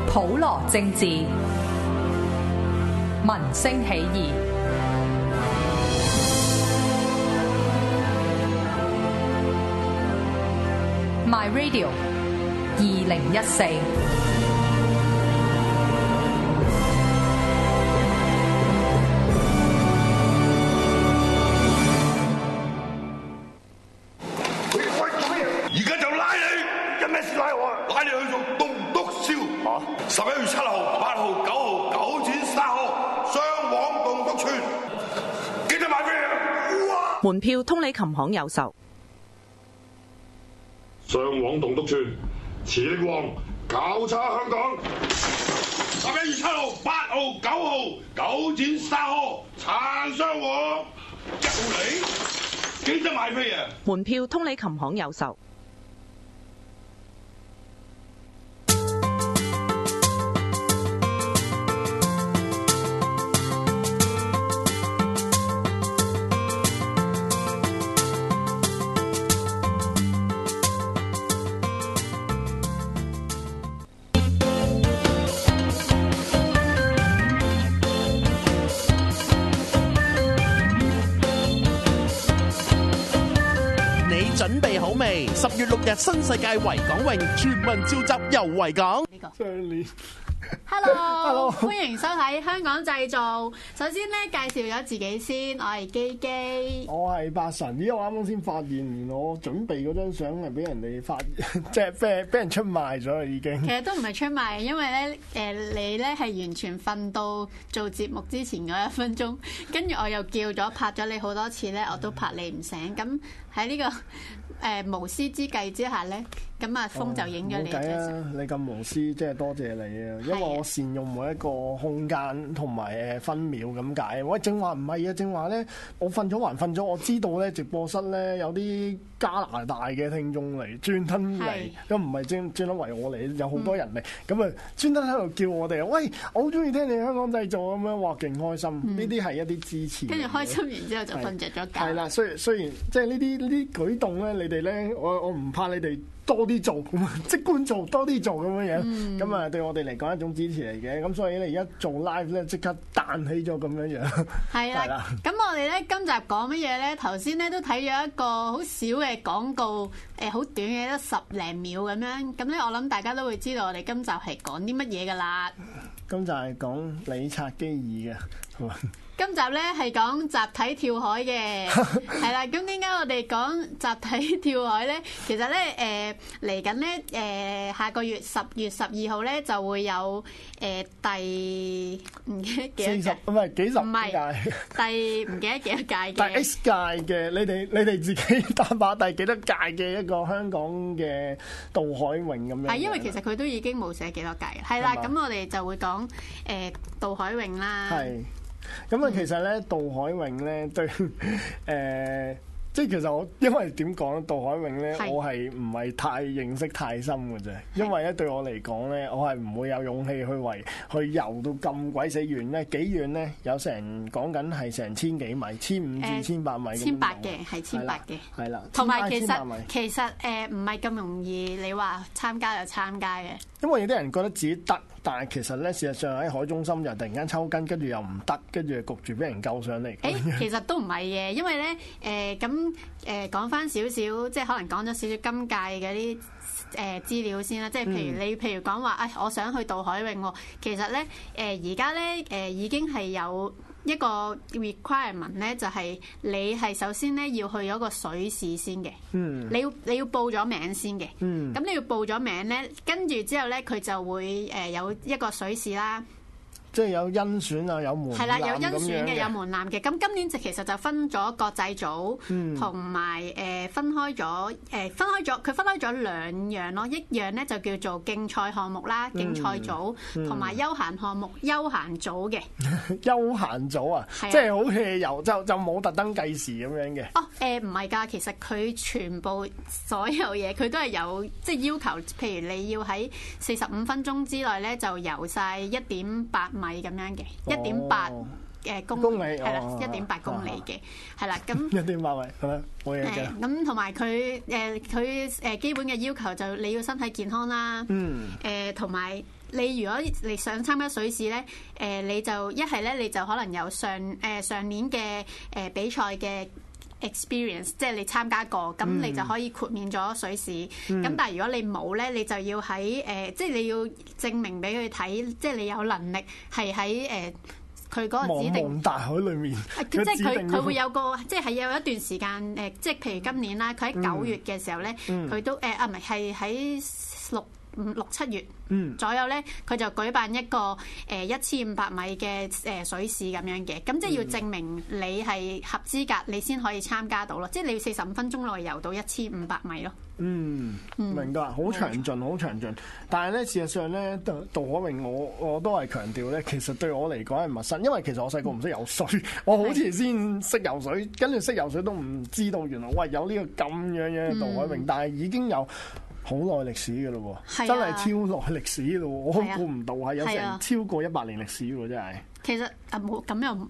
普羅政治，民聲起義。My Radio 2014。 11月7號、8號、9號9展3號，雙黃棟篤串，記得買飛啊！ 門票通利琴行有售。 雙黃棟篤串，磁力旺，搞叉香港。11月7號、8號、9號9展3號，撐雙黃1號嚟，記得買飛啊！ 門票通利琴行有售。 準備好未？10月6日新世界維港泳全民召集遊維港。 上年 Hello， 歡迎收睇香港製造。首先咧，介紹咗自己先，我係基基， 我係八神。咦，我啱啱先發現，原來我準備嗰張相係俾人哋發，即係俾人出賣咗啦，已經。 其實都唔係出賣，因為咧，你咧係完全瞓到做節目之前嗰1分鐘，跟住我又叫咗拍咗你好多次咧，我都拍你唔醒。咁喺呢個無私之計之下咧，咁阿峰就影咗你。冇計啊！ 你咁無私，即係多謝你啊！因為我善用每一個空間同埋分秒咁解。喂，正話唔係啊，正話咧，我瞓咗還瞓咗。我知道咧，直播室咧有啲加拿大嘅聽眾嚟，專登嚟，咁唔係專登為我嚟，有好多人嚟，咁啊專登喺度叫我哋，喂，我好中意聽你香港製造咁樣，哇，勁開心！呢啲係一啲支持。 跟住開心完之後就瞓着咗覺。係啦，雖然即係呢啲舉動咧，你哋咧，我唔怕你哋多啲做，即管做多啲做咁樣樣，咁啊對我哋嚟講係一種支持嚟嘅，咁所以咧而家做 live 咧即刻彈起咗咁樣樣。 係啦，咁我哋咧今集講乜嘢咧？頭先咧都睇咗一個好少嘅廣告，好短嘅，得10零秒咁樣。咁咧我諗大家都會知道我哋今集係講啲乜嘢噶啦。 今集係講理察基爾嘅。 今集咧係講集體跳海嘅，係啦。咁點解我哋講集體跳海咧？其實咧嚟緊咧下個月10月12號咧就會有第唔記得幾多屆， 唔係幾十屆， 唔係第唔記得幾多屆嘅。 第 X 屆嘅，你哋自己打把第幾多屆嘅一個香港嘅渡海泳咁樣。 係因為其實佢都已經冇寫幾多屆嘅，係啦。咁我哋就會講渡海泳啦。係。 咁啊，其實咧渡海泳咧對即係其實我因為點講咧，渡海泳咧我係唔係太認識太深嘅啫，因為咧對我嚟講咧，我係唔會有勇氣去游到咁鬼死遠咧，幾遠咧？有成講緊係成1000幾米，1500至1800米。1800 嘅係1800嘅，係啦。 同埋其實唔係咁容易，你話參加就參加嘅。 因為有啲人覺得自己得，但係其實咧事實上喺海中心又突然間抽筋，跟住又唔得，跟住焗住俾人救上嚟。 其實都唔係嘅，因為咧咁講翻少少，即係可能講咗少少今屆嗰啲資料先啦。即係譬如講話，我想去渡海泳喎。其實咧而家咧已經係有一個 requirement 咧，就係你係首先咧要去咗個水試先嘅。你要報咗名先嘅。咁你要報咗名咧，跟住之後咧佢就會有一個水試啦。 即係有甄選啊，有門檻。係啦， 有甄選嘅，有門檻嘅。咁今年其實就分咗國際組，同埋分開咗2樣咯。一樣咧就叫做競賽項目啦，競賽組，同埋休閒項目休閒組嘅。 休閒組啊，即係好似游就冇特登計時咁樣嘅。 唔係㗎，其實佢全部所有嘢佢都係有即係要求，譬如你要喺45分鐘之內咧就游晒1.8米咁樣嘅，1.8公里係啦，1.8公里嘅係啦，咁 1.8米係啦，冇嘢嘅。 咁同埋佢基本嘅要求就你要身體健康啦，同埋你如果你想參加水試咧，你就一係咧你就可能有上年嘅比賽嘅 experience， 即係你參加過，咁你就可以豁免咗水試。咁但係如果你冇咧，你就要喺即係你要證明俾佢睇，即係你有能力係喺佢嗰個指定茫茫大海裡面， 即係佢會有個即係有一段時間即係譬如今年啦，佢喺9月嘅時候咧，佢都唔係喺6、7月左右咧，佢就舉辦一個1500米嘅水試咁樣嘅，咁即係要證明你係合資格，你先可以參加到咯。即係你要45分鐘內游到1500米咯。 明白，好詳盡，好詳盡。但係咧，事實上咧，渡海泳我都係強調咧，其實對我嚟講係陌生，因為其實我細個唔識游水，我好似先識游水，跟住識游水都唔知道原來喂有呢個咁樣嘅渡海泳，但係已經有好耐歷史嘅咯喎，真係超耐歷史嘅咯喎，我估唔到係有成超過100年歷史喎，真係。 其實冇咁又。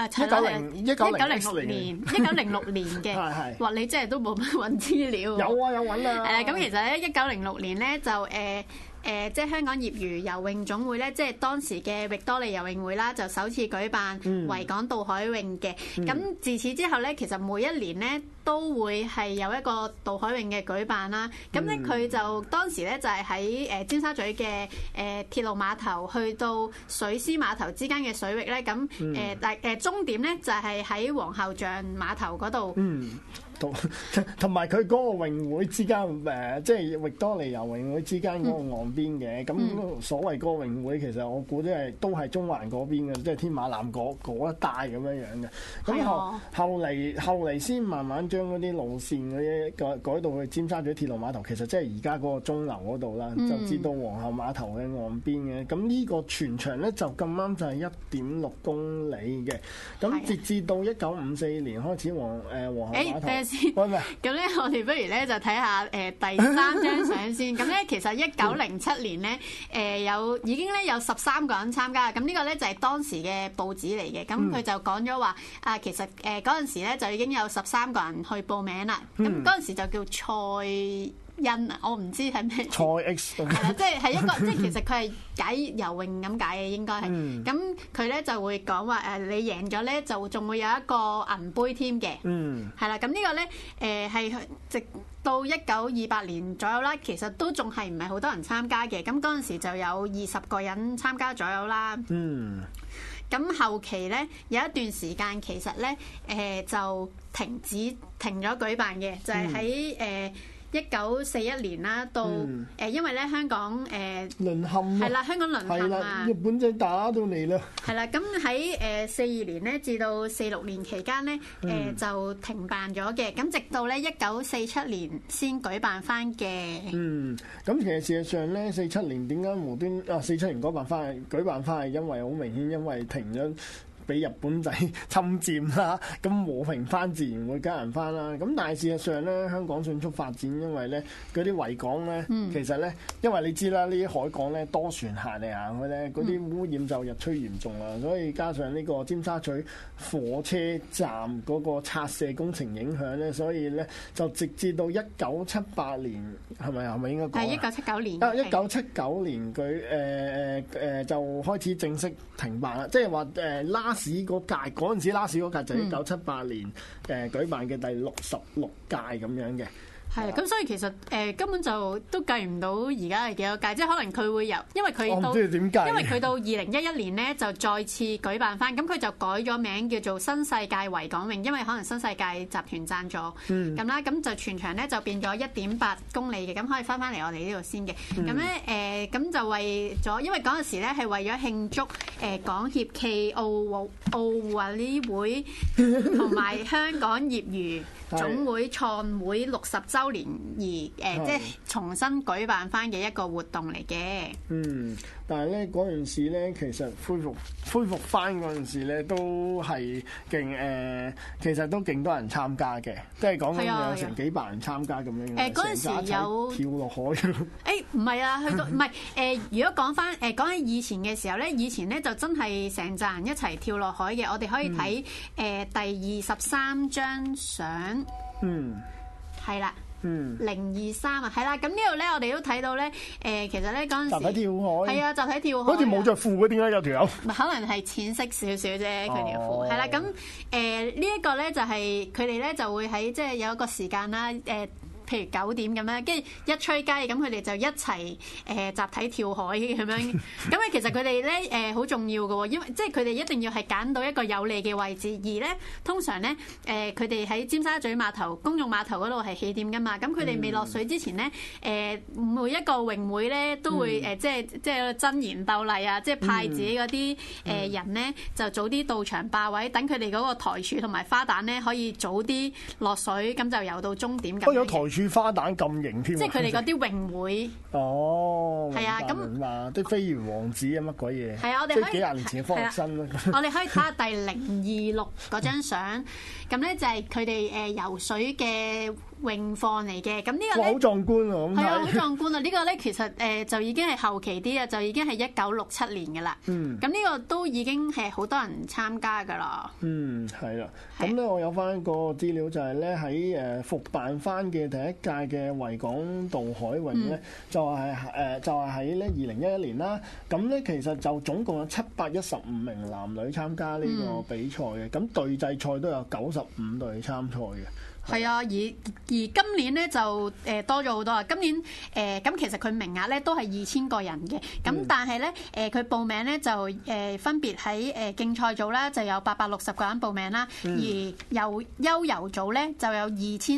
1906 年嘅，話你真係都冇乜揾資料。 有啊，有揾啊。 咁其實咧，1906年咧就即係香港業餘游泳總會咧，即係當時嘅域多利游泳會啦，就首次舉辦維港渡海泳嘅。咁自此之後咧，其實每一年咧都會係有一個渡海泳嘅舉辦啦。咁咧佢就當時咧就係喺尖沙咀嘅鐵路碼頭去到水師碼頭之間嘅水域咧，咁終點咧就係喺皇后像碼頭嗰度。 同埋佢嗰個泳會之間即係域多利游泳會之間嗰個岸邊嘅，咁所謂嗰個泳會其實我估都係中環嗰邊嘅，即係天馬南嗰一帶咁樣樣嘅。咁後嚟先慢慢將嗰啲路線嗰啲改到去尖沙咀鐵路碼頭，其實即係而家嗰個鐘樓嗰度啦，就至到皇后碼頭嘅岸邊嘅。咁呢個全長咧就咁啱就係1.6公里嘅。咁直至到1954年開始皇后碼頭。 咁咧，我哋不如咧就睇下第3張相先。咁咧，其實1907年咧，已經咧有13個人參加。咁呢個咧就係當時嘅報紙嚟嘅。咁佢就講咗話其實嗰陣時咧就已經有13個人去報名啦。咁嗰陣時就叫蔡欣啊，我唔知係咩。 蔡 X 係啦，即係一個，即係其實佢係解游泳咁解嘅，應該係。咁佢咧就會講話你贏咗咧，就仲會有一個銀杯添嘅。係啦，咁呢個咧係直到1928年左右啦，其實都仲係唔係好多人參加嘅。咁嗰陣時就有20個人參加左右啦。咁後期咧有一段時間其實咧就停咗舉辦嘅，就係喺1941年啦，到因為咧香港淪陷係啦，香港淪陷啊， 日本仔打到嚟啦。 係啦，咁喺42年咧至到46年期間咧就停辦咗嘅，咁直到咧1947年先舉辦翻嘅。 咁其實事實上咧，47年點解無端47年舉辦翻係因為好明顯，因為停咗。俾日本仔侵佔啦，咁和平翻自然會加人翻啦。咁但係事實上咧，香港迅速發展，因為咧嗰啲維港咧，其實咧，因為你知啦，呢啲海港咧多船行嚟行去咧，嗰啲污染就日趨嚴重啦。所以加上呢個尖沙咀火車站嗰個拆卸工程影響咧，所以咧就直至到1978年係咪應該講？係 1979年。 1979年佢就開始正式停辦啦，即係話拉士嗰屆嗰陣時，拉士嗰屆就1978年舉辦嘅第66屆咁樣嘅。 係，咁所以其實根本就都計唔到而家係幾多屆，即係可能佢會有，因為佢到因為佢到2011年咧就再次舉辦翻，咁佢就改咗名叫做新世界維港泳，因為可能新世界集團贊助咁啦，咁就全長咧就變咗1.8公里嘅，咁可以翻嚟我哋呢度先嘅。咁咧咁就為咗，因為嗰陣時咧係為咗慶祝港協暨奧委會同埋香港業餘總會創會60週年而即係重新舉辦翻嘅一個活動嚟嘅。 但係咧嗰陣時咧，其實恢復翻嗰陣時咧，都係勁其實都勁多人參加嘅，即係講緊有成幾百人參加咁樣嘅。 嗰陣時有跳落海嘅。唔係啊，去到唔係如果講翻講起以前嘅時候咧，以前咧就真係成紮人一齊跳落海嘅。我哋可以睇第23張相。係啦。 2023啊，係啦。咁呢度咧，我哋都睇到咧，其實咧嗰陣時集體跳海， 係啊，集體跳海， 好似冇着褲嘅，點解有條友？ 可能係淺色少少啫，佢條褲係啦。咁呢一個咧就係佢哋咧就會喺即係有一個時間啦，譬如9點咁樣，跟住一吹雞，咁佢哋就一齊集體跳海咁樣。咁其實佢哋咧好重要嘅喎，因為即係佢哋一定要係揀到一個有利嘅位置，而咧通常咧佢哋喺尖沙咀碼頭公眾碼頭嗰度係起點㗎嘛。咁佢哋未落水之前咧，每一個泳會咧都會即係爭妍鬥麗啊，即係派自己嗰啲人咧就早啲到場霸位，等佢哋嗰個台柱同埋花旦咧可以早啲落水，咁就游到終點咁。 有台柱花旦咁型添， 即係佢哋嗰啲泳會。 哦， 係啊，咁啲飛魚王子啊乜鬼嘢？ 係啊，我哋即係幾廿年前嘅方力申啦。 我哋可以睇下第026嗰張相，咁咧就係佢哋游水嘅泳況嚟嘅。咁呢個咧好壯觀啊！咁係啊，好壯觀啊！呢個咧其實就已經係後期啲啊，就已經係1967年㗎啦。咁呢個都已經係好多人參加㗎啦。 係啦。咁咧我有翻個資料就係咧喺復辦翻嘅第一屆嘅維港渡海泳咧，就係喺咧2011年啦。咁咧其實就總共有715名男女參加呢個比賽嘅，咁隊際賽都有95隊參賽嘅。 係啊，而今年咧就多咗好多啊！今年咁其實佢名額咧都係2000個人嘅，咁但係咧佢報名咧就分別喺競賽組啦，就有860個人報名啦，而悠遊組咧就有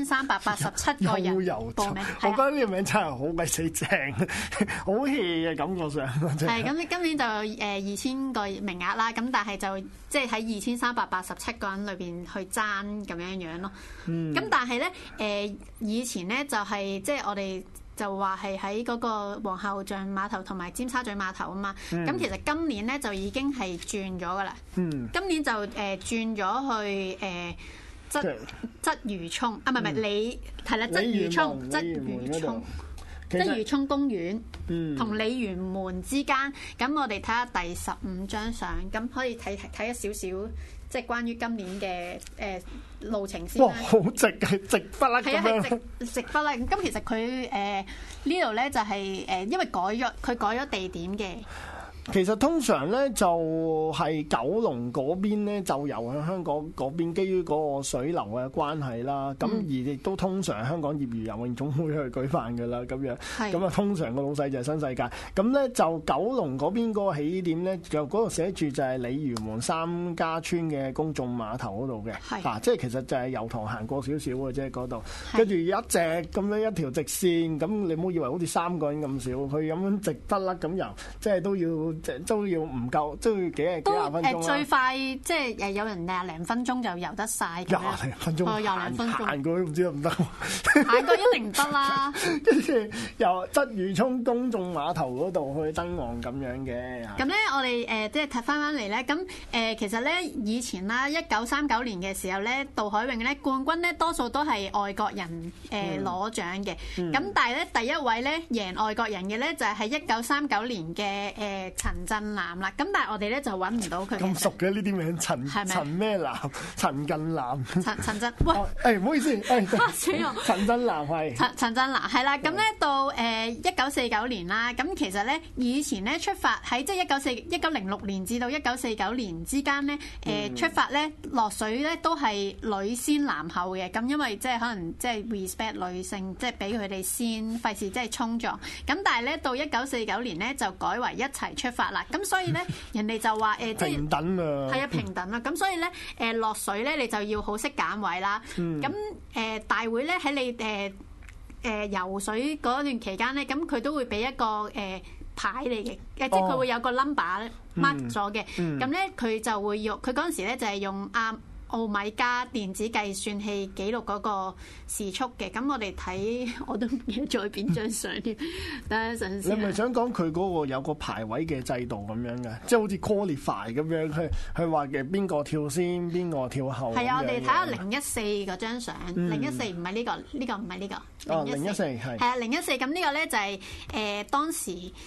2387個人報名。 我覺得呢個名真係好鬼死正，好 hea 嘅感覺上。 係咁，今年就有2000個名額啦，咁但係就即係喺2387個人裏邊去爭咁樣樣咯。咁但係咧，以前咧就係即係我哋就話係喺嗰個皇后像碼頭同埋尖沙咀碼頭啊嘛。咁其實今年咧就已經係轉咗噶啦。今年就轉咗去鰂魚涌啊，唔係鯉係啦，鰂魚涌鰂魚涌公園同鯉魚門之間。咁我哋睇下第15張相，咁可以睇一少少。即係關於今年嘅路程先啦。哇！ 好直嘅，直不甩咁樣。 係啊，直不甩。咁其實佢呢度咧就係因為改咗地點嘅。 其實通常咧就係九龍嗰邊咧就由喺香港嗰邊，基於嗰個水流嘅關係啦。咁而亦都通常香港業餘游泳總會去舉辦㗎啦。咁樣咁啊，通常個老細就係新世界。咁咧就九龍嗰邊嗰個起點咧，就嗰度寫住就係鯉魚門3家村嘅公眾碼頭嗰度嘅。即係其實就係油塘行過少少嘅啫嗰度。跟住一直咁樣一條直線，咁你唔好以為好似3個人咁少，佢咁樣直不甩咁游，即係都要唔夠，都要幾廿分鐘啦。 最快即係有人20零分鐘就游得晒。 20零分鐘， 廿零分鐘行過都唔知得唔得。 行過一定唔得啦。 跟住由鰂魚涌公眾碼頭嗰度去登岸咁樣嘅。咁咧，我哋即係睇翻嚟咧，咁其實咧以前啦，1939年嘅時候咧，渡海泳咧冠軍咧多數都係外國人攞獎嘅。咁但係咧第一位咧贏外國人嘅咧就係1939年嘅陳振南啦。咁但係我哋咧就揾唔到佢。 咁熟嘅呢啲名，陳咩南？陳近南。陳振喂，唔好意思，陳振南係。陳振南係啦。咁咧到1949年啦。咁其實咧以前咧出發喺即係1906年至到1949年之間咧，出發咧落水咧都係女先男後嘅。咁因為即係可能即係 respect 女性，即係俾佢哋先，費事即係衝撞。咁但係咧到1949年咧就改為一齊出發啦。咁所以咧人哋就話即係平等啊。 係啊，平等啊。咁所以咧落水咧你就要好識揀位啦。咁大會咧喺你游水嗰段期間咧，咁佢都會俾一個牌嚟嘅，即係佢會有個 number mark 咗嘅。咁咧佢就會用佢嗰陣時咧就係用奧米加電子計算器記錄嗰個時速嘅。咁我哋睇我都唔記得咗邊張相添，等一陣先。 你咪想講佢嗰個有個排位嘅制度咁樣嘅，即係好似 qualify 咁樣，佢話嘅邊個跳先，邊個跳後。係啊，我哋睇下014嗰張相，014唔係呢個，呢個唔係呢個。014係啊，014咁呢個咧就係當時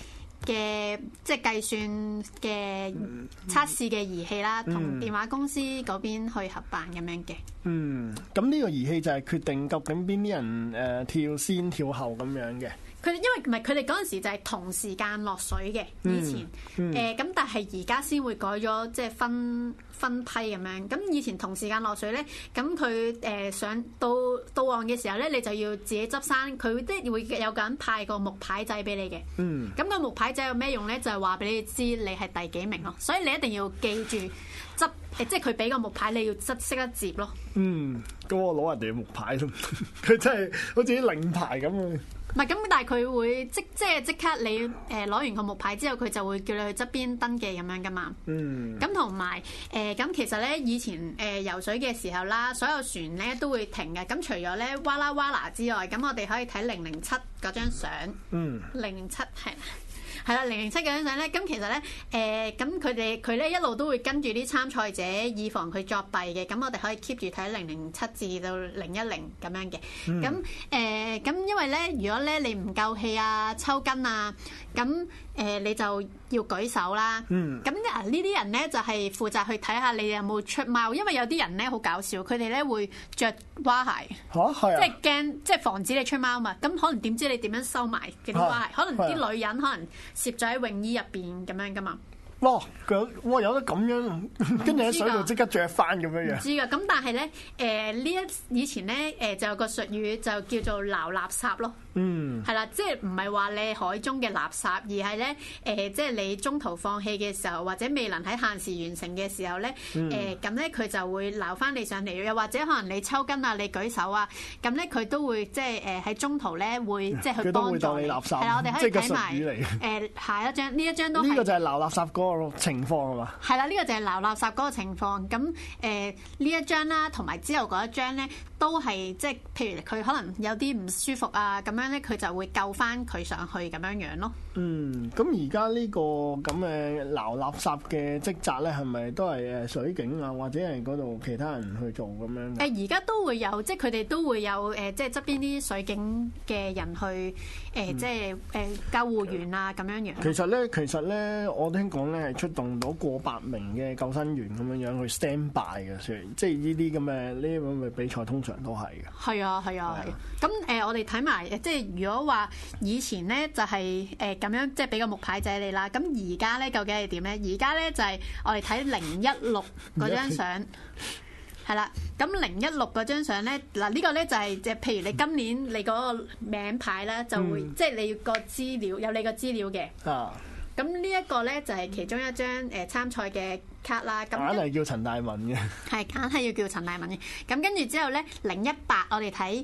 嘅即係計算嘅測試嘅儀器啦，同電話公司嗰邊去合辦咁樣嘅。 咁呢個儀器就係決定究竟邊啲人跳先跳後咁樣嘅。 佢哋因為唔係佢哋嗰陣時就係同時間落水嘅，以前咁但係而家先會改咗即係分批咁樣。咁以前同時間落水咧，咁佢上到岸嘅時候咧，你就要自己執生，佢即係會有個人派個木牌仔俾你嘅。咁個木牌仔有咩用咧？就係話俾你知你係第幾名咯。所以你一定要記住執即係佢俾個木牌，你要識得接咯。 咁我攞人哋嘅木牌都，佢真係好似啲領牌咁啊！ 唔係咁，但係佢會即刻你攞完個木牌之後，佢就會叫你去側邊登記咁樣噶嘛。咁同埋咁其實咧，以前游水嘅時候啦，所有船咧都會停嘅。咁除咗咧哇啦哇啦之外，咁我哋可以睇007嗰張相。007係啦，007嗰張相咧，咁其實咧，咁佢咧一路都會跟住啲參賽者，以防佢作弊嘅。咁我哋可以 keep 住睇007至到010咁樣嘅。咁因為咧，如果咧你唔夠氣啊、抽筋啊，咁你就要舉手啦。咁呢啲人咧就係負責去睇下你有冇出貓，因為有啲人咧好搞笑，佢哋咧會着蛙鞋， 係啊， 即係驚，即係防止你出貓嘛。咁可能點知你點樣收埋嗰啲蛙鞋？可能啲女人可能攝咗喺泳衣入邊咁樣噶嘛。 哇！有得咁樣，跟住喺水度即刻着翻咁樣樣。唔知㗎，咁但係咧，以前咧就有個術語就叫做撈垃圾咯。係啦，即係唔係話你海中嘅垃圾，而係咧即係你中途放棄嘅時候，或者未能喺限時完成嘅時候咧，咁咧佢就會撈翻你上嚟，又或者可能你抽筋啊、你舉手啊，咁咧佢都會即係喺中途咧會即係去幫助你。佢都會當你垃圾。係啦，我哋可以睇埋下一張，呢一張都係。呢個就係撈垃圾嗰個情況係嘛？係啦，呢個就係撈垃圾嗰個情況。咁呢一張啦，同埋之後嗰一張咧，都係即係譬如佢可能有啲唔舒服啊，咁樣咧佢就會救翻佢上去咁樣樣咯。咁而家呢個咁嘅撈垃圾嘅職責咧，係咪都係水警啊，或者係嗰度其他人去做咁樣？而家都會有，即係佢哋都會有即係側邊啲水警嘅人去即係救護員啊咁樣樣。其實咧，我聽講咧係出動到過百名嘅救生員咁樣樣去 stand by 嘅，即係呢啲咁嘅比賽通常都係嘅。係啊。咁我哋睇埋即係如果話以前咧就係咁樣，即係俾個木牌仔你啦。咁而家咧究竟係點咧？而家咧就係我哋睇016嗰張相。係啦，咁016嗰張相咧，嗱呢個咧就係即係譬如你今年你嗰個名牌咧就會即係你個資料有你個資料嘅。咁呢一個咧就係其中一張參賽嘅卡啦。咁硬係叫陳大文嘅。係硬係要叫陳大文嘅。咁跟住之後咧018，我哋睇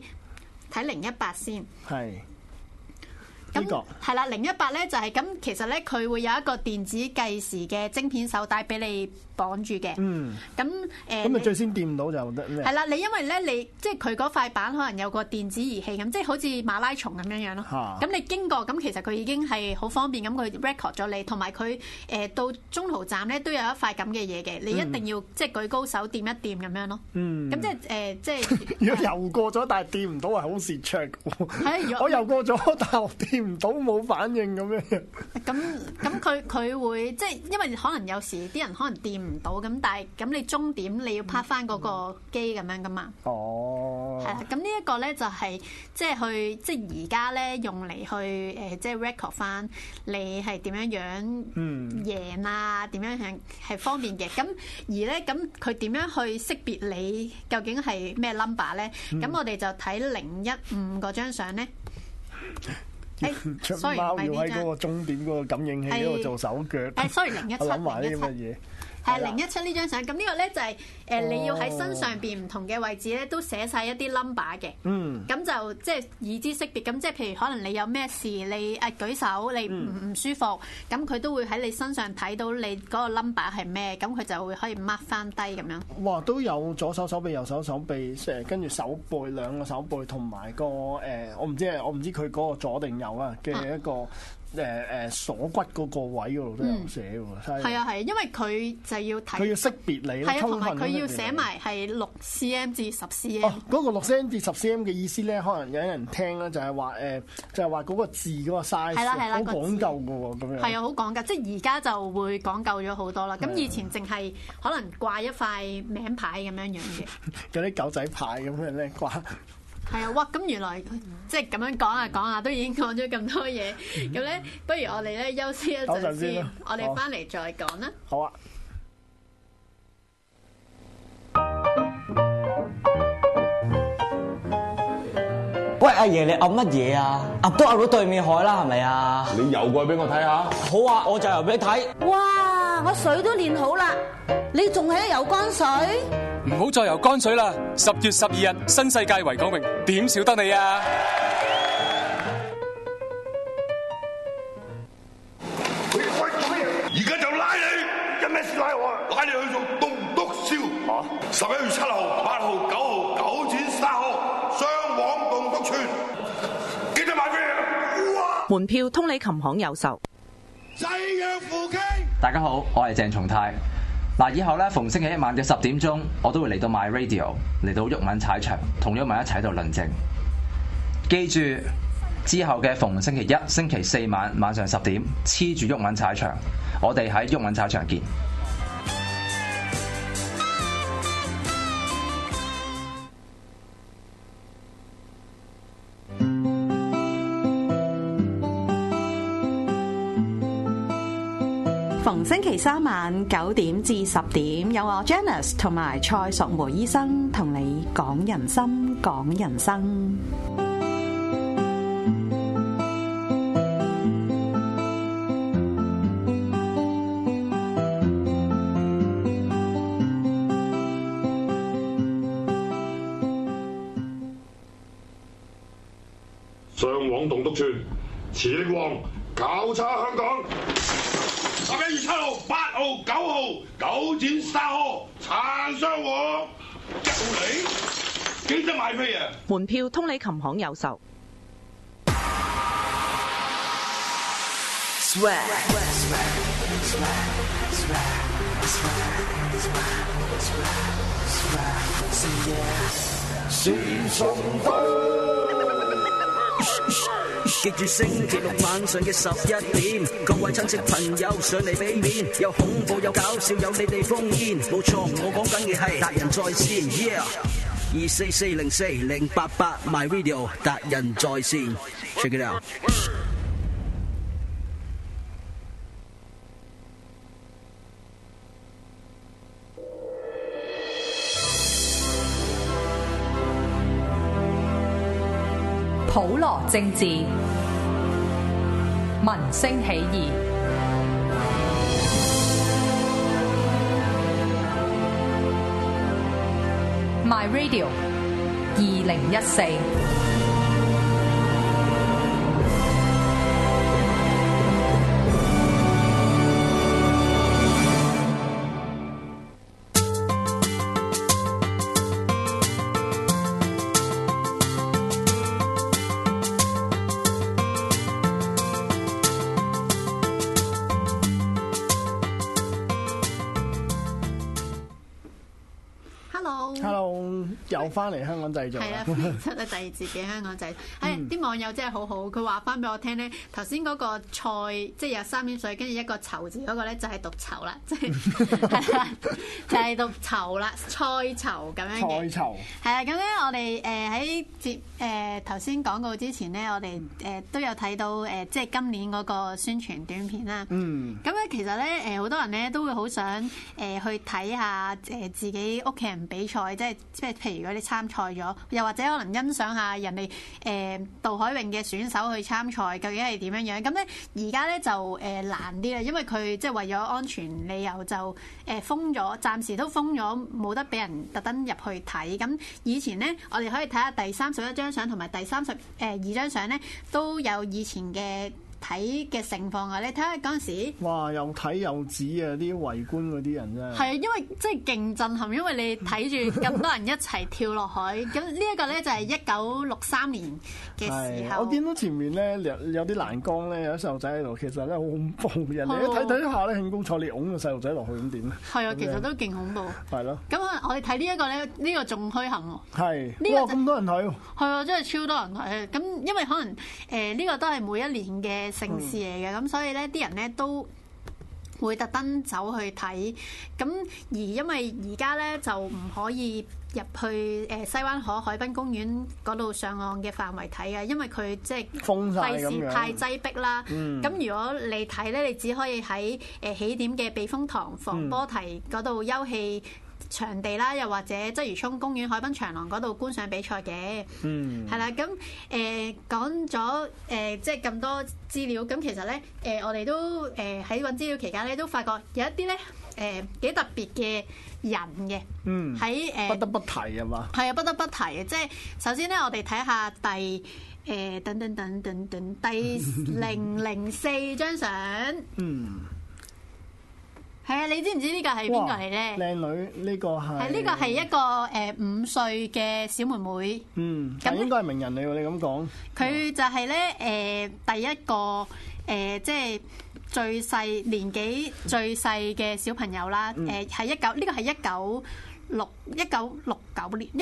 018先。係。咁係啦，018咧就係咁，其實咧佢會有一個電子計時嘅晶片手帶俾你綁住嘅。咁你最先掂到就得咩？係啦，你因為咧你即係佢嗰塊板可能有個電子儀器咁，即係好似馬拉松咁樣樣咯。咁你經過咁，其實佢已經係好方便咁，佢 record 咗你，同埋佢到中途站咧都有一塊咁嘅嘢嘅，你一定要即係舉高手掂一掂咁樣咯。咁即係如果游過咗但係掂唔到係好蝕卓嘅。我游過咗，但係我掂唔到冇反應咁樣。咁佢會即係因為可能有時啲人可能掂唔到咁，但係咁你終點你要拍翻嗰個機咁樣噶嘛。係啦，咁呢一個咧就係即係去即係而家咧用嚟去即係 record 翻你係點樣樣贏啊，點樣係方便嘅。咁而咧咁佢點樣去識別你究竟係咩 number 咧？咁我哋就睇015嗰張相咧。出貓要喺嗰個終點嗰個感應器嗰度做手腳。017，我諗埋啲咁嘅嘢。係017呢張相，咁呢個咧就係你要喺身上邊唔同嘅位置咧都寫晒一啲 number 嘅。咁就即係以知識別。咁即係譬如可能你有咩事，你舉手，你唔舒服，咁佢都會喺你身上睇到你嗰個 number 係咩，咁佢就會可以 mark 翻低咁樣。哇！都有左手手臂、右手手臂，跟住手背兩個手背同埋個我唔知佢嗰個左定右啊嘅一個鎖骨嗰個位嗰度都有寫喎。 係啊係，因為佢就要睇， 佢要識別你啦， 同埋佢要寫埋係6 cm 至10 cm。 哦，嗰個6 cm 至10 cm 嘅意思咧，可能有人聽啦，就係話嗰個字嗰個 size 好講究嘅喎，咁樣。 係啊，好講究，即係而家就會講究咗好多啦。咁以前淨係可能掛一塊名牌咁樣樣嘅， 嗰啲狗仔牌咁樣咧掛。 係啊，哇！咁原來即係咁樣講下，都已經講咗咁多嘢。咁咧，不如我哋咧休息一陣先，我哋翻嚟再講啦。 好啊。 喂，阿爺，你噏乜嘢啊？噏都噏到對面海啦，係咪啊？ 你游過去俾我睇下。 好啊，我就游俾你睇。 哇！我水都練好啦，你仲喺度游乾水？ 唔好再游乾水啦！10月12日新世界維港泳點少得你啊！ 而家就拉你，有咩事拉我啊？拉你去做棟篤笑。11月7號、8號、9號9展3號，雙黃棟篤村，記得買飛啊！ 門票通利琴行有售。 濟陽富傾。 大家好，我係鄭松泰。嗱，以後咧逢星期一晚嘅10點鐘，我都會嚟到 My Radio， 嚟到毓民踩場，同毓民一齊喺度論證。記住之後嘅逢星期一、星期4晚上10點，黐住毓民踩場，我哋喺毓民踩場見。 逢星期3晚9點至10點，有我 Janice 同埋蔡淑梅醫生同你講人心講人生。 雙黃棟篤村，磁力旺，搞叉香港。11月7號、8號、9號9展3號，撐雙黃，一號嚟，記得買飛啊！ 門票通利琴行有售。 記住星期六晚上嘅11點，各位親戚朋友上嚟俾面，有恐怖有搞笑有你哋烽煙，冇錯，我講緊嘅係達仁在線 ，yeah，24404-088 My Radio 達仁在線 ，check it out。 普羅政治，民聲起義。My Radio 2014。 又翻嚟香港製造， 係啊，歡迎出嚟第二節嘅香港製造。係啲網友真係好好，佢話翻俾我聽咧，頭先嗰個菜即係有3點水，跟住一個籌字嗰個咧就係讀籌啦，即係係啦，就係讀籌啦，菜籌咁樣嘅。菜籌係啊，咁咧我哋喺節頭先廣告之前咧，我哋都有睇到即係今年嗰個宣傳短片啦。咁咧其實咧好多人咧都會好想去睇下自己屋企人比賽，即係譬如如果你參賽咗，又或者可能欣賞下人哋渡海泳嘅選手去參賽，究竟係點樣樣？咁咧而家咧就難啲啦，因為佢即係為咗安全理由就封咗，暫時都封咗，冇得俾人特登入去睇。咁以前咧，我哋可以睇下第31張相同埋第32張相咧，都有以前嘅睇嘅情況啊！你睇下嗰陣時， 哇！又睇又指啊！啲圍觀嗰啲人真係係啊，因為真係勁震撼，因為你睇住咁多人一齊跳落海，咁呢一個咧就係1963年嘅時候。 我見到前面咧有啲欄杆咧，有啲細路仔喺度，其實咧好恐怖。人哋一睇下咧興高采烈擁個細路仔落去咁點咧？ 係啊，其實都勁恐怖。 係咯。咁我哋睇呢一個咧，呢個仲虛撼喎。 係。 呢個咁多人睇喎。 係啊，真係超多人睇。咁因為可能呢個都係每一年嘅盛事嚟嘅，咁所以咧啲人咧都會特登走去睇。咁而因為而家咧就唔可以入去西灣河海濱公園嗰度上岸嘅範圍睇嘅，因為佢即係封晒費事太擠迫啦。咁如果你睇咧，你只可以喺起點嘅避風塘防波堤嗰度休憩場地啦，又或者鰂魚涌公園海濱長廊嗰度觀賞比賽嘅。係啦。咁講咗即係咁多資料，咁其實咧我哋都喺揾資料期間咧都發覺有一啲咧幾特別嘅人嘅。喺不得不提係嘛？ 係啊，不得不提嘅。即係首先咧，我哋睇下第第004張相。係啊，你知唔知呢個係邊個嚟咧？ 靚女，呢個係呢個係一個5歲嘅小妹妹。 咁應該係名人嚟喎，你咁講。 佢就係咧第一個即係最細年紀最細嘅小朋友啦。係呢個係1969年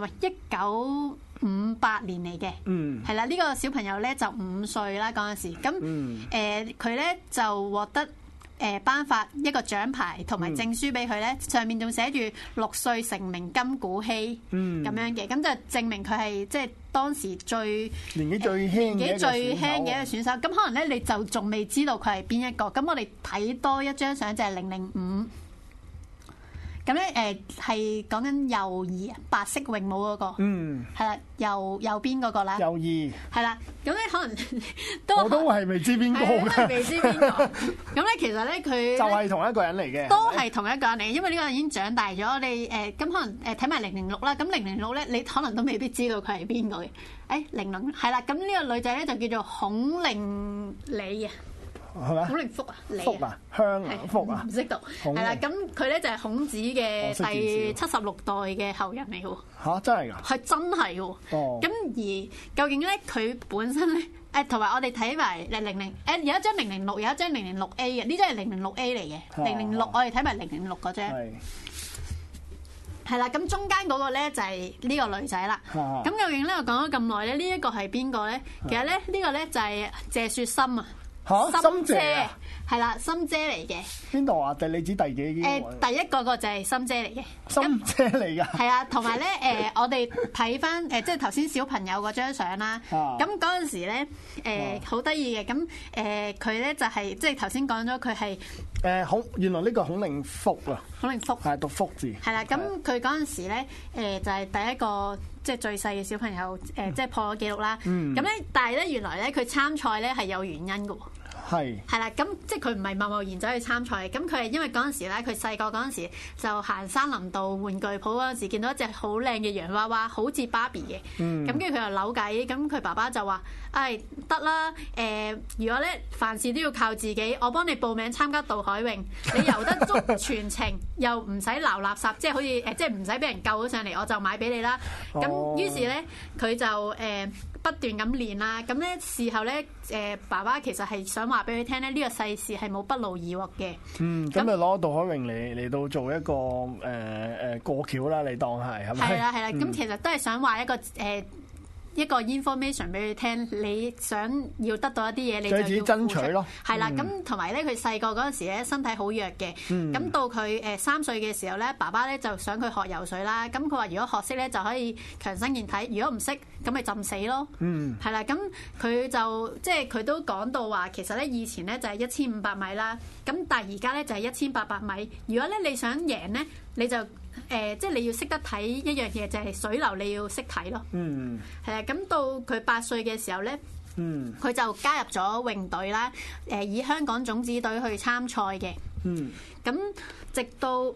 1958年嚟嘅。係啦，呢個小朋友咧就5歲啦嗰陣時。咁佢咧就獲得頒發一個獎牌同埋證書俾佢咧，上面仲寫住6歲成名金鼓希咁樣嘅，咁就證明佢係即係當時年紀最輕嘅一個選手。咁可能咧你就仲未知道佢係邊一個，咁我哋睇多一張相就係005。咁咧係講緊右二白色泳帽嗰個，係啦，右邊嗰個啦， 右二係啦。咁咧可能我都係未知邊個嘅， 未知邊個。咁咧其實咧佢就係同一個人嚟嘅， 都係同一個人嚟，因為呢個人已經長大咗。我哋咁可能睇埋006啦。咁006咧，你可能都未必知道佢係邊個嘅。006係啦。咁呢個女仔咧就叫做孔令李啊。 係咪？ 孔令福啊， 福啊，香啊，福啊， 唔識讀。係啦，咁佢咧就係孔子嘅第76代嘅後人嚟喎。 嚇，真係㗎？ 係真係喎。咁而究竟咧，佢本身咧，同埋我哋睇埋000，有一張006，有一張006A 嘅，呢張係006A 嚟嘅。006我哋睇埋006嗰張。係啦，咁中間嗰個咧就係呢個女仔啦。咁究竟咧我講咗咁耐咧，呢一個係邊個咧？其實咧呢個咧就係謝雪心啊。 心姐啊， 係啦，心姐嚟嘅。 邊度啊？你指第幾？ 第一個就係心姐嚟嘅。 心姐嚟㗎。係啊，同埋咧我哋睇翻即係頭先小朋友嗰張相啦。咁嗰陣時咧好得意嘅，咁佢咧就係即係頭先講咗佢係原來呢個孔令福啊。 孔令福係讀福字。 係啦，咁佢嗰陣時咧就係第一個即係最細嘅小朋友即係破咗紀錄啦。咁咧，但係咧原來咧佢參賽咧係有原因㗎喎。係啦，咁即係佢唔係貿貿然走去參賽，咁佢係因為嗰陣時咧，佢細個嗰陣時就行山林道玩具鋪嗰陣時，見到一隻好靚嘅洋娃娃，好似芭比嘅，咁跟住佢又扭計，咁佢爸爸就話：得啦，如果咧凡事都要靠自己，我幫你報名參加渡海泳，你游得足全程，又唔使撈垃圾，即係好似即係唔使俾人救咗上嚟，我就買俾你啦。咁於是咧，佢就不斷咁練啦，咁咧事後咧爸爸其實係想話俾佢聽咧，呢個世事係冇不勞而獲嘅。咁就攞渡海泳嚟到做一個過橋啦，你當係咪？ 係啦。咁其實都係想話一個 information 俾佢聽，你想要得到一啲嘢，你就要自己爭取咯。 係啦，咁同埋咧，佢細個嗰陣時咧身體好弱嘅，咁到佢3歲嘅時候咧，爸爸咧就想佢學游水啦。咁佢話如果學識咧就可以強身健體，如果唔識咁咪浸死咯。係啦，咁佢就即係佢都講到話，其實咧以前咧就係1500米啦，咁但係而家咧就係1800米。如果咧你想贏咧，你就即係你要識得睇一樣嘢，就係水流你要識睇咯。係啊，咁到佢8歲嘅時候咧，佢就加入咗泳隊啦。以香港種子隊去參賽嘅。咁直到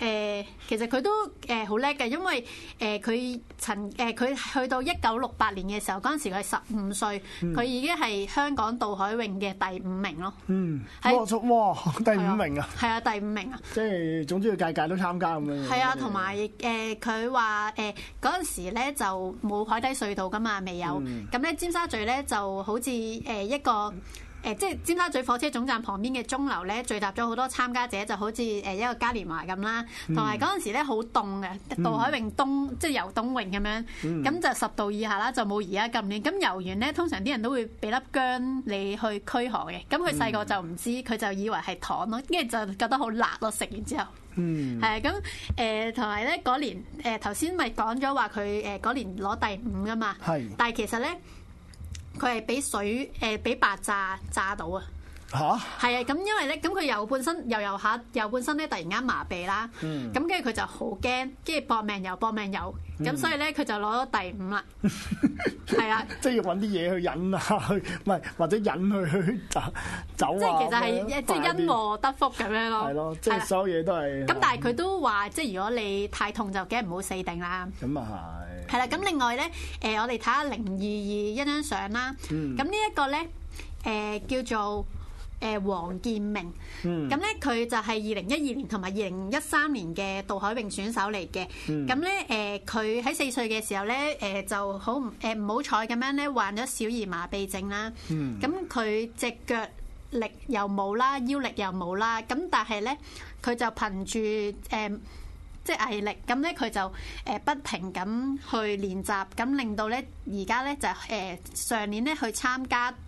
其實佢都好叻嘅，因為佢去到1968年嘅時候，嗰陣時佢係15歲，佢已經係香港渡海泳嘅第5名咯。 哇！第5名啊！ 係啊，第5名啊！ 即係總之佢屆屆都參加咁樣。 係啊，同埋佢話嗰陣時咧就冇海底隧道噶嘛，未有。咁咧尖沙咀咧就好似一個。即係尖沙咀火車總站旁邊嘅鐘樓咧，聚集咗好多參加者，就好似一個嘉年華咁啦。同埋嗰陣時咧好凍嘅，渡海泳即係游冬泳咁樣，咁就10度以下啦，就冇而家咁暖。咁游完咧，通常啲人都會俾粒薑你去驅寒嘅。咁佢細個就唔知，佢就以為係糖咯，跟住就覺得好辣咯。食完之後，係咁同埋咧嗰年頭先咪講咗話佢嗰年攞第5噶嘛，但係其實咧。佢係俾水俾白炸到啊！嚇，係啊！咁因為咧，咁佢游半身游半身咧，突然間麻痹啦。咁跟住佢就好驚，跟住搏命游，咁所以咧佢就攞咗第5啦。係啊， 即係要揾啲嘢去引啊，唔係或者引佢去走啊。即係其實係即係因禍得福咁樣咯。 係咯，即係所有嘢都係。咁但係佢都話，即係如果你太痛就梗係唔好死定啦。 咁啊係。 係啦，咁另外咧，我哋睇下022一張相啦。咁呢一個咧，叫做黃建明。咁咧佢就係2012年同埋2013年嘅渡海泳選手嚟嘅。咁咧佢喺4歲嘅時候咧，就好唔好彩咁樣咧患咗小兒麻痹症啦。咁佢隻腳力又冇啦，腰力又冇啦。咁但係咧，佢就憑住即係毅力，咁咧佢就不停咁去練習，咁令到咧而家咧就上年咧上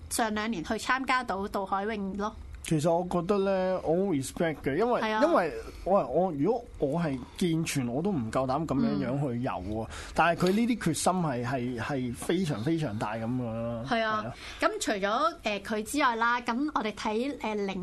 2年去參加到渡海泳咯。 其實我覺得咧，我好 respect 嘅，因為我如果我係健全，我都唔夠膽咁樣去游喎。但係佢呢啲決心係非常非常大咁樣咯。係啊， 咁除咗佢之外啦，咁我哋睇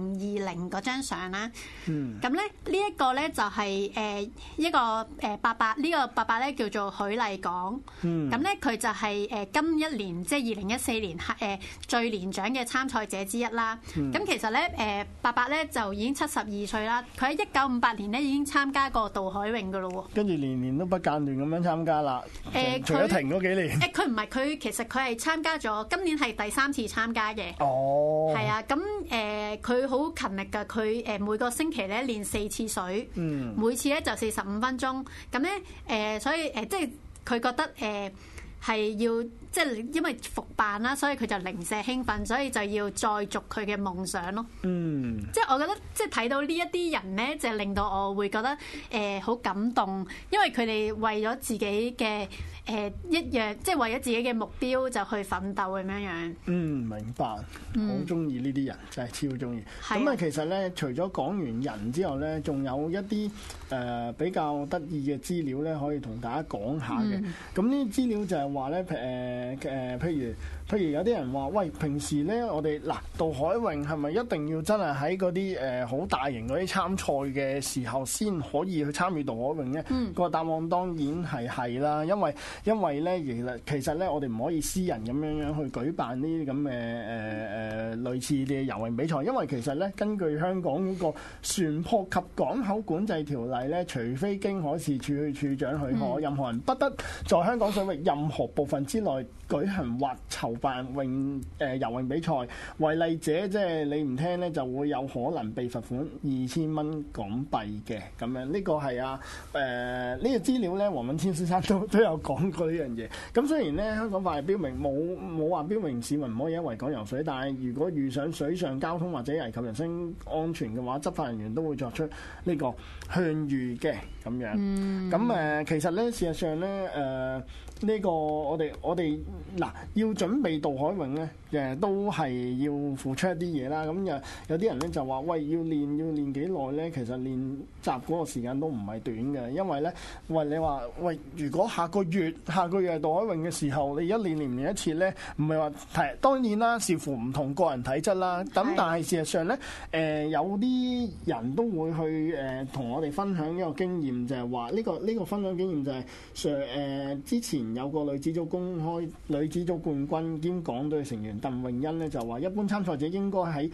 020嗰張相啦。咁咧呢一個咧就係一個伯伯，呢個伯伯咧叫做許麗港。咁咧佢就係今一年即係2014年最年長嘅參賽者之一啦。咁其實咧。伯伯咧就已經72歲啦，佢喺1958年咧已經參加過渡海泳噶咯喎， 跟住年年都不間斷咁樣參加啦。除咗停嗰幾年， 佢唔係，佢其實佢係參加咗，今年係第3次參加嘅。 哦，係啊，咁佢好勤力㗎，佢每個星期咧練4次水，每次咧就45分鐘，咁咧所以即係佢覺得係要即係因為復辦啦，所以佢就零舍興奮，所以就要再續佢嘅夢想咯。即係我覺得即係睇到呢一啲人咧，就令到我會覺得好感動，因為佢哋為咗自己嘅一樣，即係為咗自己嘅目標就去奮鬥咁樣樣。 明白，好中意呢啲人，真係超中意。咁啊，其實咧，除咗講完人之後咧，仲有一啲比較得意嘅資料咧，可以同大家講下嘅。咁呢啲資料就係話咧，譬如有啲人話，喂，平時咧我哋渡海泳係咪一定要真係喺嗰啲好大型嗰啲參賽嘅時候先可以去參與渡海泳咧？個答案當然係啦，因為咧其實咧我哋唔可以私人咁樣去舉辦呢啲咁嘅類似嘅游泳比賽，因為其實咧根據香港嗰個船舶及港口管制條例咧，除非經海事處處長許可，任何人不得在香港水域任何部分之內舉行或籌辦游泳比賽，違例者即係你唔聽咧，就會有可能被罰款2000蚊港幣嘅咁樣。呢個係呢個資料咧，黃敏謙先生都有講過呢樣嘢。咁雖然咧香港法例標明冇話標明市民唔可以喺維港游水，但係如果遇上水上交通或者危及人身安全嘅話，執法人員都會作出呢個勸喻嘅咁樣。咁其實咧事實上咧呢個我哋要準備渡海泳咧，都係要付出一啲嘢啦。咁有啲人咧就話，喂，要練幾耐咧？其實練習嗰個時間都唔係短嘅，因為咧，你話喂，如果下個月係渡海泳嘅時候，你一練唔練一次咧？唔係話當然啦，視乎唔同個人體質啦。咁但係事實上咧，有啲人都會去同我哋分享一個經驗，就係話呢個分享經驗就係之前有個女子組冠軍兼港隊成員鄧詠欣咧，就話一般參賽者應該喺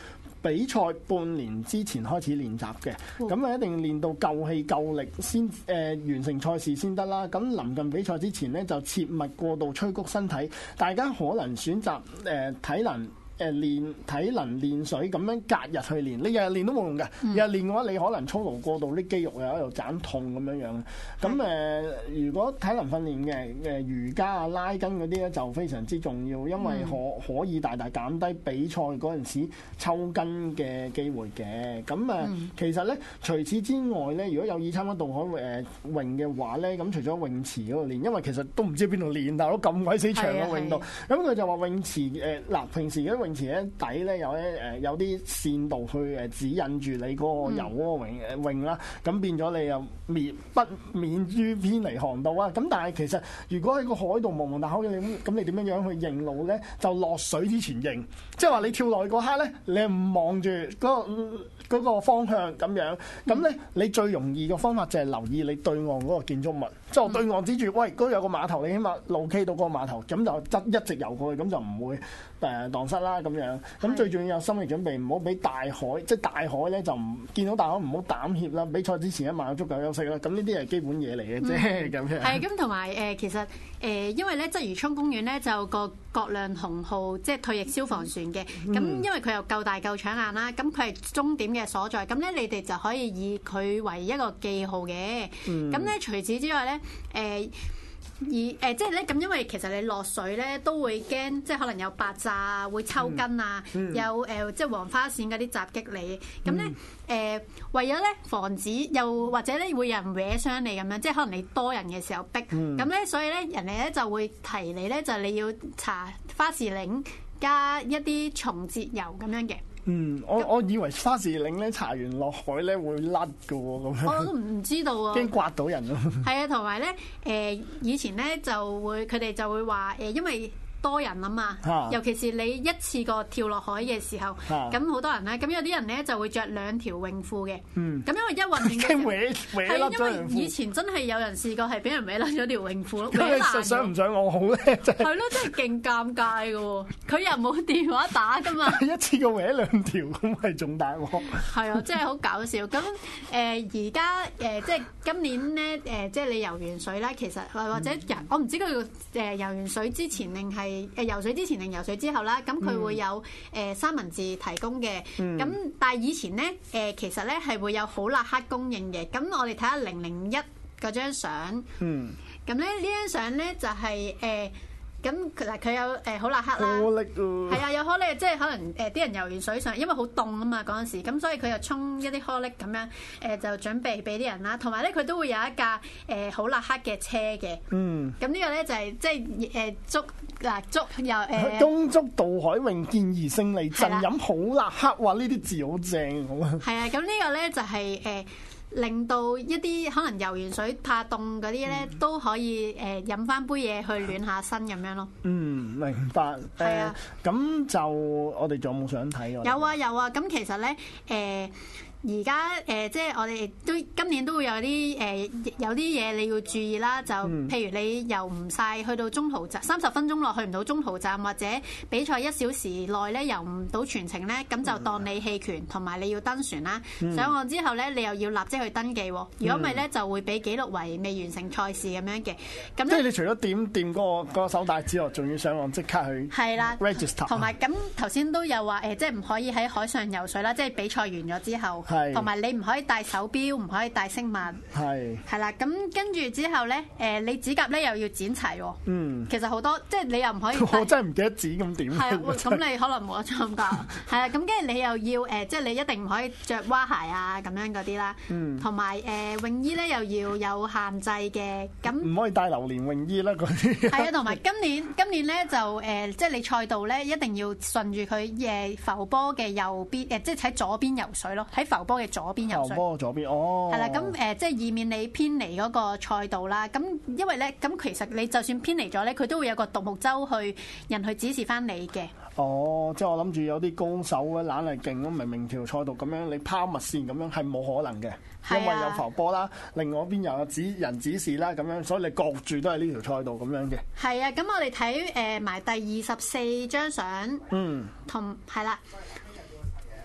比賽半年之前開始練習嘅，咁啊一定練到夠氣夠力先完成賽事先得啦。咁臨近比賽之前咧，就切勿過度催谷身體，大家可能選擇體能。練體能練水咁樣隔日去練，你日日練都冇用嘅。日日練嘅話，你可能操勞過度，啲肌肉又喺度斬痛咁樣樣。咁如果體能訓練嘅瑜伽啊、拉筋嗰啲咧，就非常之重要，因為可以大大減低比賽嗰陣時抽筋嘅機會嘅。咁其實咧，除此之外咧，如果有意參加渡海泳嘅話咧，咁除咗泳池嗰度練，因為其實都唔知邊度練，但係都咁鬼死長嘅泳道。咁佢就話泳池平時嘅泳池咧底咧有啲線道去指引住你嗰個游嗰個泳啦，咁變咗你又不免於偏離航道啊！咁但係其實如果喺個海度茫茫大海咁你點樣樣去認路咧？就落水之前認，即係話你跳落去嗰刻咧，你唔望住嗰個方向咁樣，咁咧你最容易嘅方法就係留意你對岸嗰個建築物，即係我對岸指住，喂，嗰度有個碼頭，你起碼路 K 到嗰個碼頭，咁就一直游過去，咁就唔會蕩失啦咁樣。咁最重要有心理準備，唔好俾大海，即係大海咧就唔見到大海唔好膽怯啦。比賽之前一晚有足夠休息啦。咁呢啲係基本嘢嚟嘅啫，咁樣。係咁同埋其實因為咧鰂魚涌公園咧就個葛量洪號即係退役消防船嘅，咁因為佢又夠大夠搶眼啦，咁佢係終點嘅所在，咁咧你哋就可以以佢為一個記號嘅。咁咧除此之外咧即係咧咁，因為其實你落水咧都會驚，即係可能有白炸啊，會抽筋啊，有即係黃花線嗰啲襲擊你。咁咧為咗咧防止又或者咧會有人搲傷你咁樣，即係可能你多人嘅時候逼，咁咧所以咧人哋咧就會提你咧，就係你要搽花士靈加一啲松節油咁樣嘅。 我以為花士靈咧搽完落海咧會甩㗎喎，咁樣。我都唔知道啊， 驚刮到人咯。係啊，同埋咧以前咧佢哋就會話因為多人啊嘛，尤其是你一次過跳落海嘅時候，咁好多人咧，咁有啲人咧就會着2條泳褲嘅，咁因為一混亂嘅時候，係因為以前真係有人試過係俾人搲甩咗條泳褲咯，搲爛。想唔想我好咧？係咯，真係勁尷尬嘅喎，佢又冇電話打噶嘛，一次過搲2條咁係仲大鑊。係啊，真係好搞笑。咁而家即係今年咧即係你游完水啦，其實或者我唔知佢游完水之前定係。游水之前定游水之後啦，咁佢會有三文治提供嘅，咁但係以前咧其實咧係會有好立克供應嘅，咁我哋睇下001嗰張相，咁咧呢張相咧就係咁嗱佢有好立克啦，係啊有可力，即係可能啲人游完水上，因為好凍啊嘛嗰陣時，咁所以佢就沖一啲可力咁樣就準備俾啲人啦，同埋咧佢都會有一架好立克嘅車嘅，咁呢個咧就係即係捉又東足渡海泳健兒勝利陣飲好立克，話呢啲字好正好啊！係啊，咁呢個咧就係令到一啲可能游完水怕凍嗰啲咧都可以飲翻杯嘢去暖下身咁樣咯。明白。係啊，咁就我哋仲有冇想睇？有啊有啊，咁其實咧而家即係我哋都今年都會有啲有啲嘢你要注意啦，就譬如你游唔晒去到中途站30分鐘內去唔到中途站，或者比賽1小時內咧游唔到全程咧，咁就當你棄權，同埋你要登船啦。上岸之後咧，你又要立即去登記，如果唔係咧就會俾記錄為未完成賽事咁樣嘅。咁即係你除咗掂嗰個手帶之外，仲要上岸即刻去 register。同埋咁頭先都有話即係唔可以喺海上游水啦，即係比賽完咗之後。同埋你唔可以戴手錶，唔可以戴飾物。係啦，咁跟住之後咧，你指甲咧又要剪齊喎。其實好多即係你又唔可以。我真係唔記得剪咁點？係啊，咁你可能冇得參加。係啊，咁跟住你又要即係你一定唔可以着蛙鞋啊咁樣嗰啲啦。同埋泳衣咧又要有限制嘅。咁唔可以戴榴蓮泳衣啦嗰啲。係啊，同埋今年咧就即係你賽道咧一定要順住佢浮波嘅右邊即係喺左邊游水咯，喺浮波嘅左邊游水。浮波左邊係啦，咁即係以免你偏離嗰個賽道啦。咁因為咧，咁其實你就算偏離咗咧，佢都會有個獨木舟人去指示翻你嘅。即係我諗住有啲高手咧，懶係勁咁，明條賽道咁樣，你拋物線咁樣係冇可能嘅，因為有浮波啦，另外一邊又有人指示啦，咁樣，所以你焗住都係呢條賽道咁樣嘅。係啊，咁我哋睇埋第24張相，同係啦。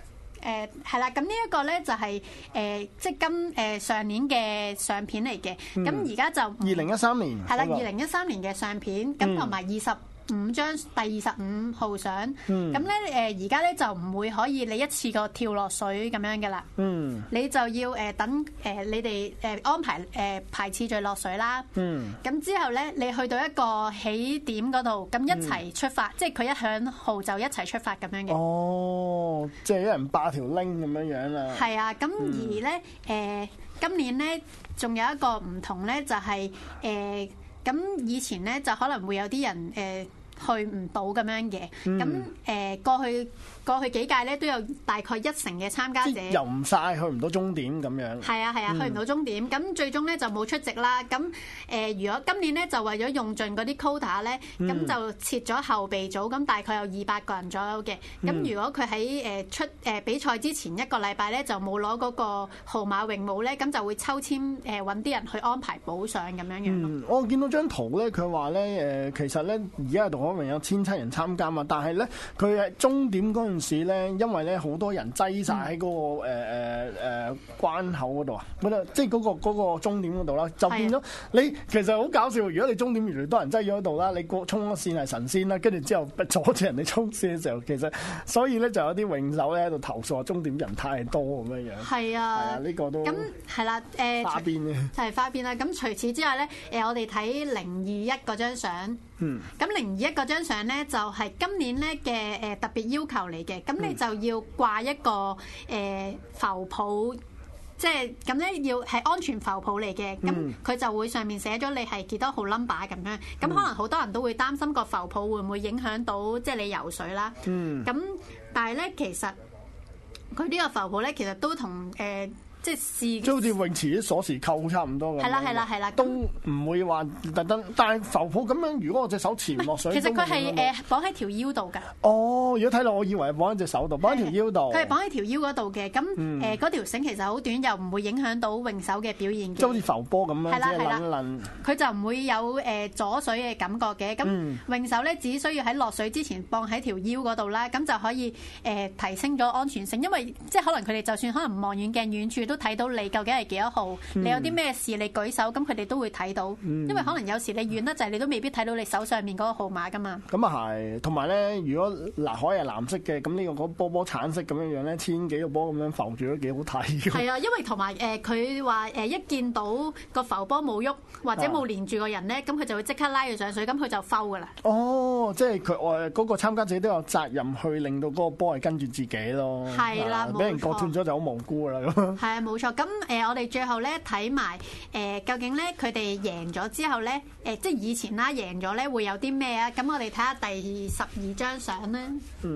係啦，咁呢一個咧就係即係上年嘅相片嚟嘅，咁而家就 2013年係啦，2013年嘅相片，咁同埋25張第25號相，咁咧而家咧就唔會可以你一次過跳落水咁樣嘅啦，你就要等你哋安排排次序落水啦，咁之後咧你去到一個起點嗰度，咁一齊出發，即係佢一響號就一齊出發咁樣嘅。 哦，即係一人霸條 link 咁樣樣啦。係啊，咁而咧今年咧仲有一個唔同咧，就係咁以前咧就可能會有啲人去唔到咁樣嘅，咁過去幾屆咧都有大概1成嘅參加者遊唔晒，去唔到終點咁樣。 係啊，去唔到終點，咁最終咧就冇出席啦。咁如果今年咧就為咗用盡嗰啲 quota 咧，咁就設咗後備組，咁大概有200個人左右嘅。咁如果佢喺比賽之前1個禮拜咧就冇攞嗰個號碼泳帽咧，咁就會抽籤揾啲人去安排補上咁樣樣。 我見到張圖咧，佢話咧其實咧而家度可能有1700人參加嘛，但係咧佢喺終點嗰陣時咧，因為咧好多人擠晒喺嗰個關口嗰度啊，即係嗰個終點嗰度啦，就變咗你其實好搞笑。如果你終點越嚟越多人擠咗喺度啦，你過衝咗線係神仙啦，跟住之後阻住人哋衝線嘅時候，其實所以咧就有啲泳手咧喺度投訴話終點人太多咁樣樣。係啊，呢個都咁係啦，花邊嘅係花邊啦。咁除此之外咧，我哋睇021嗰張相。咁021嗰張相咧就係今年咧嘅特別要求嚟嘅，咁你就要掛一個浮泡，即係咁咧要係安全浮泡嚟嘅，咁佢就會上面寫咗你係幾多號 number 咁樣，咁可能好多人都會擔心個浮泡會唔會影響到即係你游水啦，咁但係咧其實佢呢個浮泡咧其實都同即係即好似泳池啲鎖匙扣差唔多咁。係啦，都唔會話特登。但係浮泡咁樣，如果我隻手潛落水， 其實佢係綁喺條腰度㗎。 哦，如果睇落，我以為係綁喺隻手度，綁喺條腰度。佢係綁喺條腰嗰度嘅。咁嗰條繩其實好短，又唔會影響到泳手嘅表現嘅。 即好似浮波咁樣，即係撚撚。佢就唔會有阻水嘅感覺嘅。咁泳手咧只需要喺落水之前綁喺條腰嗰度啦，咁就可以提升咗安全性。因為即係可能佢哋就算可能望遠鏡遠處都睇到你究竟係幾多號，你有啲咩事你舉手，咁佢哋都會睇到。因為可能有時你遠得滯，你都未必睇到你手上面嗰個號碼噶嘛。咁啊係，同埋咧，如果海係藍色嘅，咁呢個波波橙色咁樣樣咧，千幾個波咁樣浮住都幾好睇。係啊，因為同埋佢話一見到個浮波冇喐或者冇連住個人咧，咁佢就會即刻拉佢上水，咁佢就浮噶啦。哦，即係佢嗰個參加者都有責任去令到嗰個波係跟住自己咯。係啦，俾人割斷咗就好無辜噶啦咁。係啊，冇錯。咁我哋最後咧睇埋究竟咧佢哋贏咗之後咧即係以前啦贏咗咧會有啲咩啊？咁我哋睇下第12張相咧。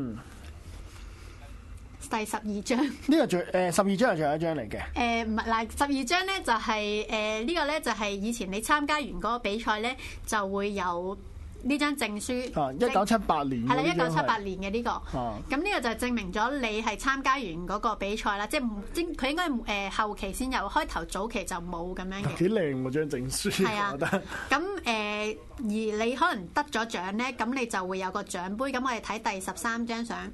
第12張呢個12張係最後一張嚟嘅。唔係嗱，12張咧就係呢個咧就係以前你參加完嗰個比賽咧就會有呢張證書。1978年係啦，1978年嘅呢個。咁呢個就證明咗你係參加完嗰個比賽啦，即係佢應該後期先有，開頭早期就冇咁樣嘅。幾靚喎張證書，我覺得。咁而你可能得咗獎咧，咁你就會有個獎杯。咁我哋睇第13張相。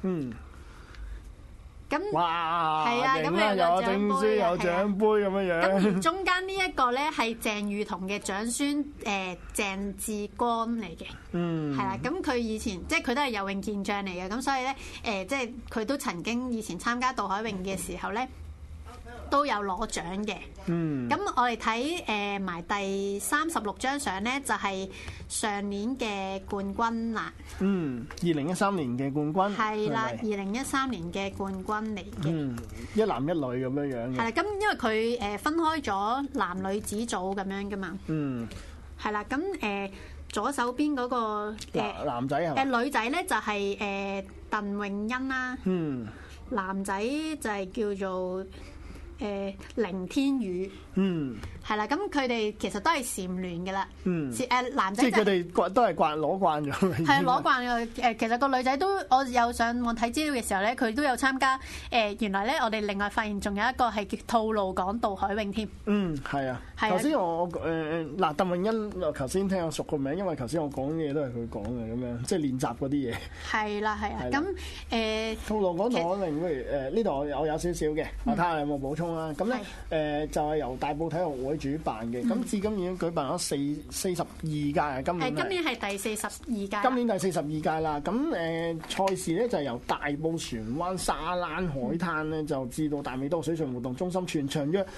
咁哇，係啊，咁你有證書有獎杯咁樣樣。咁而中間呢一個咧係鄭裕彤嘅長孫鄭志光嚟嘅，係啦。咁佢以前即係佢都係游泳健將嚟嘅，咁所以咧即係佢都曾經以前參加渡海泳嘅時候咧都有攞獎嘅。咁我哋睇埋第36張相咧，就係上年嘅冠軍啦。2013年嘅冠軍係啦，2013年嘅冠軍嚟嘅。一男一女咁樣樣嘅。係啦，咁因為佢分開咗男女子組咁樣噶嘛。係啦，咁左手邊嗰個男仔係女仔咧就係鄧詠欣啦。男仔就係叫做凌天宇。係啦，咁佢哋其實都係蟬聯嘅啦。男仔即係佢哋都係攞慣咗。 係攞慣嘅。其實個女仔都，我有上網睇資料嘅時候咧，佢都有參加。原來咧，我哋另外發現仲有一個係叫吐露港渡海泳添。係啊。頭先我鄧詠欣，頭先聽我熟個名，因為頭先我講嘅嘢都係佢講嘅咁樣，即係練習嗰啲嘢。係啦。咁吐露港渡海泳，不如呢度我有少少嘅，我睇下有冇補充啦。咁咧就係由大埔體育會主辦嘅，咁至今已經舉辦咗42屆啊！今年係第42屆。今年第42屆啦，咁賽事咧就係由大埔船灣沙灘海灘咧，就至到大美多水上活動中心，全長約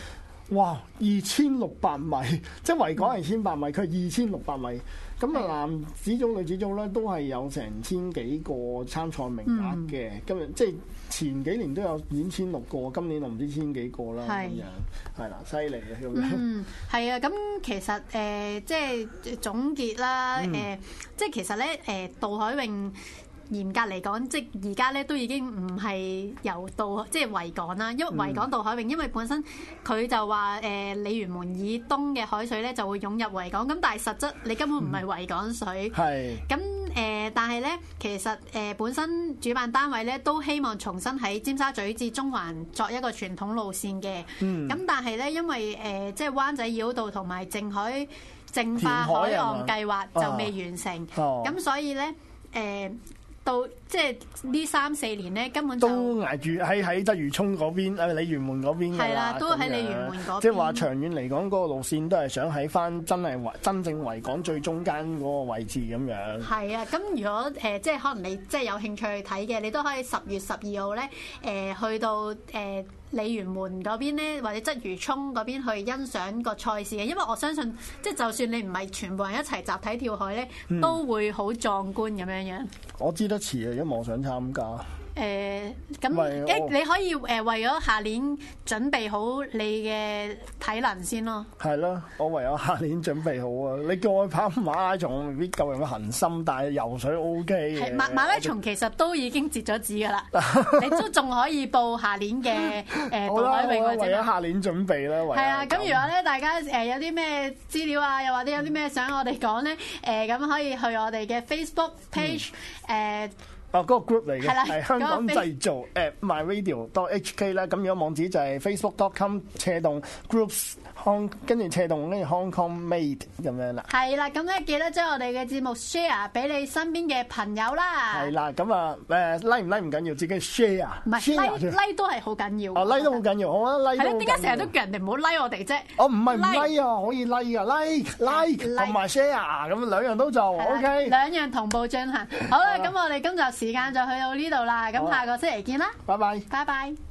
2600米，即係維港係1800米，佢係2600米。咁男子組、女子組咧都係有成1000幾個參賽名額嘅。今日即係前幾年都有1600個，今年我唔知1000幾個啦。咁樣係啦，犀利嘅咁樣。係啊，咁其實即係總結啦，即係其實咧渡海泳。嚴格嚟講，即係而家咧都已經唔係由即係維港啦，因為維港渡海泳，因為本身佢就話鯉魚門以東嘅海水咧就會湧入維港，咁但係實質你根本唔係維港水。咁但係咧其實本身主辦單位咧都希望重新喺尖沙咀至中環作一個傳統路線嘅。咁但係咧因為即係灣仔繞道同埋淨化海岸計劃就未完成，咁所以咧到即係呢3-4年咧，根本就都捱住喺鰂魚涌嗰邊，鯉魚門嗰邊㗎啦。係啦，都喺鯉魚門嗰邊。即係話長遠嚟講，嗰個路線都係想喺翻真正維港最中間嗰個位置咁樣。係啊，咁如果即係可能你即係有興趣去睇嘅，你都可以10月12號咧去到鯉魚門嗰邊咧，或者鰂魚涌嗰邊去欣賞個賽事嘅，因為我相信即係就算你唔係全部人一齊集體跳海咧，都會好壯觀咁樣樣。我知得遲啊，因為我想參加。咁你可以為咗下年準備好你嘅體能先咯。係咯，我唯有下年準備好啊！你叫我跑馬拉松，未必夠有恒心，但係游水 OK 嘅。馬拉松其實都已經截咗止㗎啦，你都仲可以報下年嘅渡海泳或者。為咗下年準備啦。係啊，咁如果咧大家有啲咩資料啊，又或者有啲咩想我哋講咧，咁可以去我哋嘅 Facebook page 嗰個 group 嚟嘅，係香港製造 @myradio.hk 啦。咁如果網址就係 facebook.com/groups 跟住Hong Kong Made 咁樣啦。係啦，咁咧記得將我哋嘅節目 share 俾你身邊嘅朋友啦。係啦，咁啊like 唔 like 唔緊要，自己 share。唔係 like 都係好緊要。哦 like 都好緊要，我覺得 like 都好緊要。係咯，點解成日都叫人哋唔好 like 我哋啫？我唔係唔 like 啊，可以 like 啊 like 同埋 share 咁兩樣都做 OK。兩樣同步進行。好啦，咁我哋今集時間就去到呢度啦，咁下個星期見啦，拜拜，拜拜。